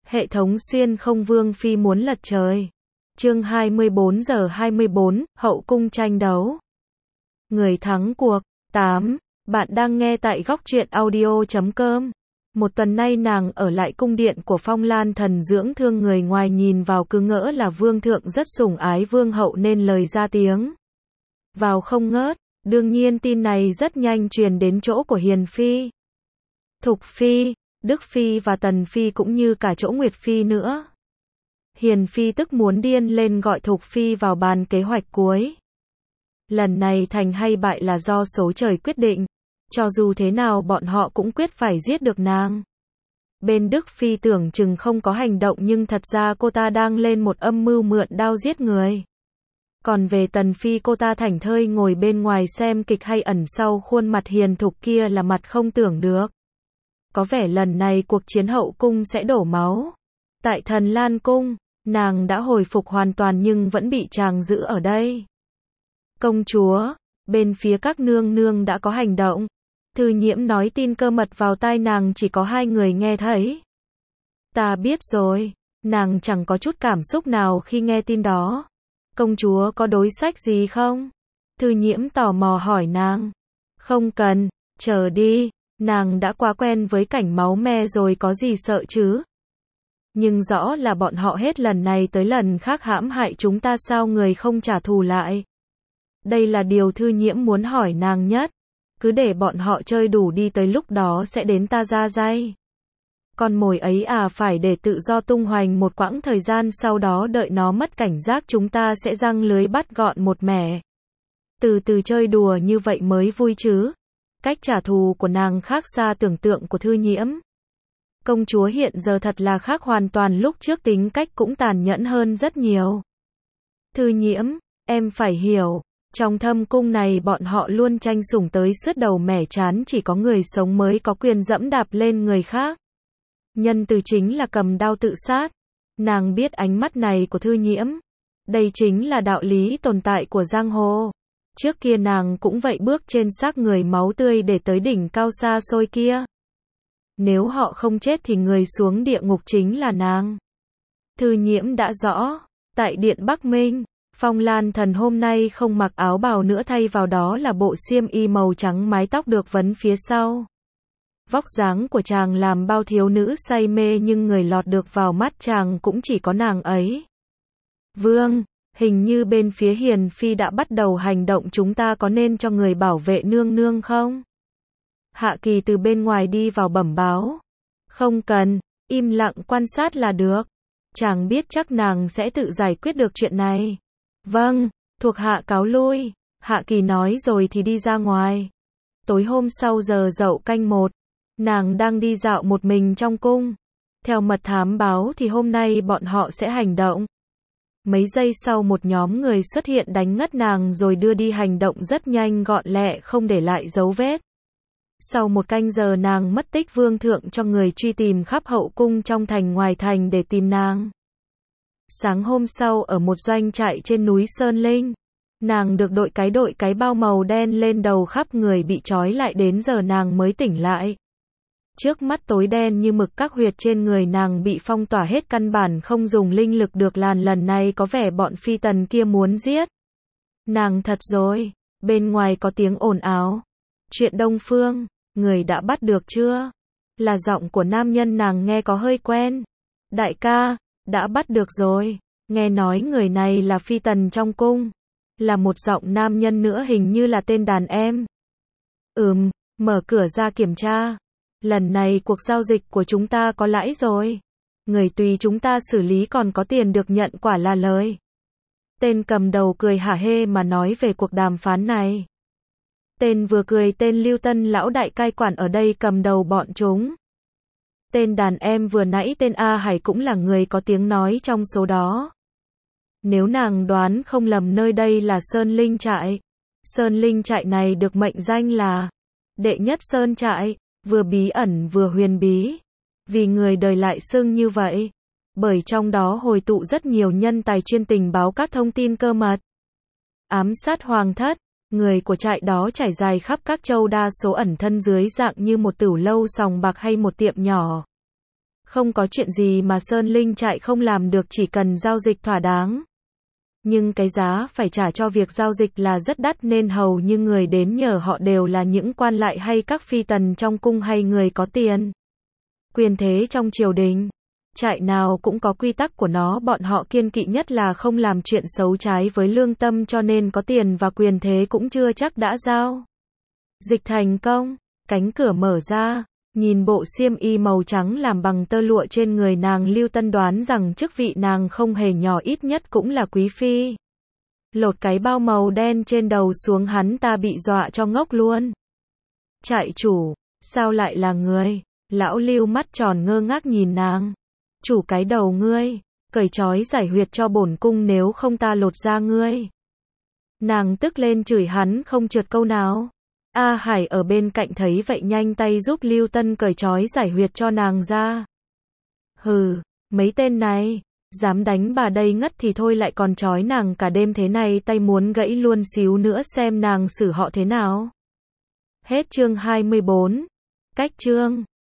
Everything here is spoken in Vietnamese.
Hệ thống xuyên không vương phi muốn lật trời. Chương 24 giờ 24, hậu cung tranh đấu. Người thắng cuộc. 8. Bạn đang nghe tại góc truyện audio.com. Một tuần nay nàng ở lại cung điện của Phong Lan Thần dưỡng thương, người ngoài nhìn vào cứ ngỡ là vương thượng rất sủng ái vương hậu nên lời ra tiếng vào không ngớt. Đương nhiên tin này rất nhanh truyền đến chỗ của Hiền Phi, Thục Phi, Đức Phi và Tần Phi cũng như cả chỗ Nguyệt Phi nữa. Hiền Phi tức muốn điên lên gọi Thục Phi vào bàn kế hoạch cuối. Lần này thành hay bại là do số trời quyết định. Cho dù thế nào bọn họ cũng quyết phải giết được nàng. Bên Đức Phi tưởng chừng không có hành động nhưng thật ra cô ta đang lên một âm mưu mượn đao giết người. Còn về Tần Phi, cô ta thảnh thơi ngồi bên ngoài xem kịch hay ẩn sau khuôn mặt hiền thục kia là mặt không tưởng được. Có vẻ lần này cuộc chiến hậu cung sẽ đổ máu. Tại Thần Lan Cung, nàng đã hồi phục hoàn toàn nhưng vẫn bị chàng giữ ở đây. Công chúa, bên phía các nương nương đã có hành động. Thư Nhiễm nói tin cơ mật vào tai nàng, chỉ có hai người nghe thấy. Ta biết rồi. Nàng chẳng có chút cảm xúc nào khi nghe tin đó. Công chúa có đối sách gì không? Thư Nhiễm tò mò hỏi nàng. Không cần, chờ đi. Nàng đã quá quen với cảnh máu me rồi, có gì sợ chứ? Nhưng rõ là bọn họ hết lần này tới lần khác hãm hại chúng ta, sao người không trả thù lại? Đây là điều Thư Nhiễm muốn hỏi nàng nhất. Cứ để bọn họ chơi đủ đi, tới lúc đó sẽ đến ta ra dây. Con mồi ấy phải để tự do tung hoành một quãng thời gian, sau đó đợi nó mất cảnh giác chúng ta sẽ giăng lưới bắt gọn một mẻ. Từ từ chơi đùa như vậy mới vui chứ. Cách trả thù của nàng khác xa tưởng tượng của Thư Nhiễm. Công chúa hiện giờ thật là khác hoàn toàn, lúc trước tính cách cũng tàn nhẫn hơn rất nhiều. Thư Nhiễm, em phải hiểu. Trong thâm cung này bọn họ luôn tranh sủng tới sứt đầu mẻ chán, chỉ có người sống mới có quyền dẫm đạp lên người khác. Nhân từ chính là cầm đao tự sát. Nàng biết ánh mắt này của Thư Nhiễm. Đây chính là đạo lý tồn tại của giang hồ. Trước kia nàng cũng vậy, bước trên xác người máu tươi để tới đỉnh cao xa xôi kia. Nếu họ không chết thì người xuống địa ngục chính là nàng. Thư Nhiễm đã rõ. Tại điện Bắc Minh, Phong Lan Thần hôm nay không mặc áo bào nữa, thay vào đó là bộ xiêm y màu trắng, mái tóc được vấn phía sau. Vóc dáng của chàng làm bao thiếu nữ say mê, nhưng người lọt được vào mắt chàng cũng chỉ có nàng ấy. Vương, hình như bên phía Hiền Phi đã bắt đầu hành động, chúng ta có nên cho người bảo vệ nương nương không? Hạ Kỳ từ bên ngoài đi vào bẩm báo. Không cần, im lặng quan sát là được. Chàng biết chắc nàng sẽ tự giải quyết được chuyện này. Vâng, thuộc hạ cáo lui. Hạ Kỳ nói rồi thì đi ra ngoài. Tối hôm sau giờ dậu canh 1, nàng đang đi dạo một mình trong cung. Theo mật thám báo thì hôm nay bọn họ sẽ hành động. Mấy giây sau một nhóm người xuất hiện đánh ngất nàng rồi đưa đi, hành động rất nhanh gọn lẹ không để lại dấu vết. Sau một canh giờ nàng mất tích, vương thượng cho người truy tìm khắp hậu cung trong thành ngoài thành để tìm nàng. Sáng hôm sau ở một doanh trại trên núi Sơn Linh, nàng được đội cái bao màu đen lên đầu, khắp người bị trói lại, đến giờ nàng mới tỉnh lại. Trước mắt tối đen như mực, các huyệt trên người nàng bị phong tỏa hết, căn bản không dùng linh lực được. Lần này có vẻ bọn phi tần kia muốn giết nàng thật rồi. Bên ngoài có tiếng ồn ào. Chuyện Đông Phương, người đã bắt được chưa? Là giọng của nam nhân, nàng nghe có hơi quen. Đại ca, đã bắt được rồi. Nghe nói người này là phi tần trong cung. Là một giọng nam nhân nữa, hình như là tên đàn em. Mở cửa ra kiểm tra. Lần này cuộc giao dịch của chúng ta có lãi rồi. Người tùy chúng ta xử lý còn có tiền được nhận, quả là lời. Tên cầm đầu cười hả hê mà nói về cuộc đàm phán này. Tên vừa cười, tên Lưu Tân lão đại cai quản ở đây cầm đầu bọn chúng. Tên đàn em vừa nãy tên A Hải cũng là người có tiếng nói trong số đó. Nếu nàng đoán không lầm, nơi đây là Sơn Linh trại. Sơn Linh trại này được mệnh danh là đệ nhất sơn trại, vừa bí ẩn vừa huyền bí. Vì người đời lại xưng như vậy, bởi trong đó hồi tụ rất nhiều nhân tài chuyên tình báo các thông tin cơ mật, ám sát hoàng thất. Người của trại đó trải dài khắp các châu, đa số ẩn thân dưới dạng như một tửu lâu, sòng bạc hay một tiệm nhỏ. Không có chuyện gì mà Sơn Linh trại không làm được, chỉ cần giao dịch thỏa đáng. Nhưng cái giá phải trả cho việc giao dịch là rất đắt, nên hầu như người đến nhờ họ đều là những quan lại hay các phi tần trong cung hay người có tiền, quyền thế trong triều đình. Trại nào cũng có quy tắc của nó, bọn họ kiêng kỵ nhất là không làm chuyện xấu trái với lương tâm, cho nên có tiền và quyền thế cũng chưa chắc đã giao dịch thành công. Cánh cửa mở ra, nhìn bộ xiêm y màu trắng làm bằng tơ lụa trên người nàng, Lưu Tân đoán rằng chức vị nàng không hề nhỏ, ít nhất cũng là quý phi. Lột cái bao màu đen trên đầu xuống, hắn ta bị dọa cho ngốc luôn. Trại chủ, sao lại là người? Lão Lưu mắt tròn ngơ ngác nhìn nàng. Chủ, cái đầu ngươi, cởi trói giải huyệt cho bổn cung, nếu không ta lột da ngươi. Nàng tức lên chửi hắn không trượt câu nào. A Hải ở bên cạnh thấy vậy nhanh tay giúp Lưu Tân cởi trói giải huyệt cho nàng ra. Hừ, mấy tên này, dám đánh bà đây ngất thì thôi, lại còn trói nàng cả đêm thế này, tay muốn gãy luôn, xíu nữa xem nàng xử họ thế nào. Hết chương 24. Cách chương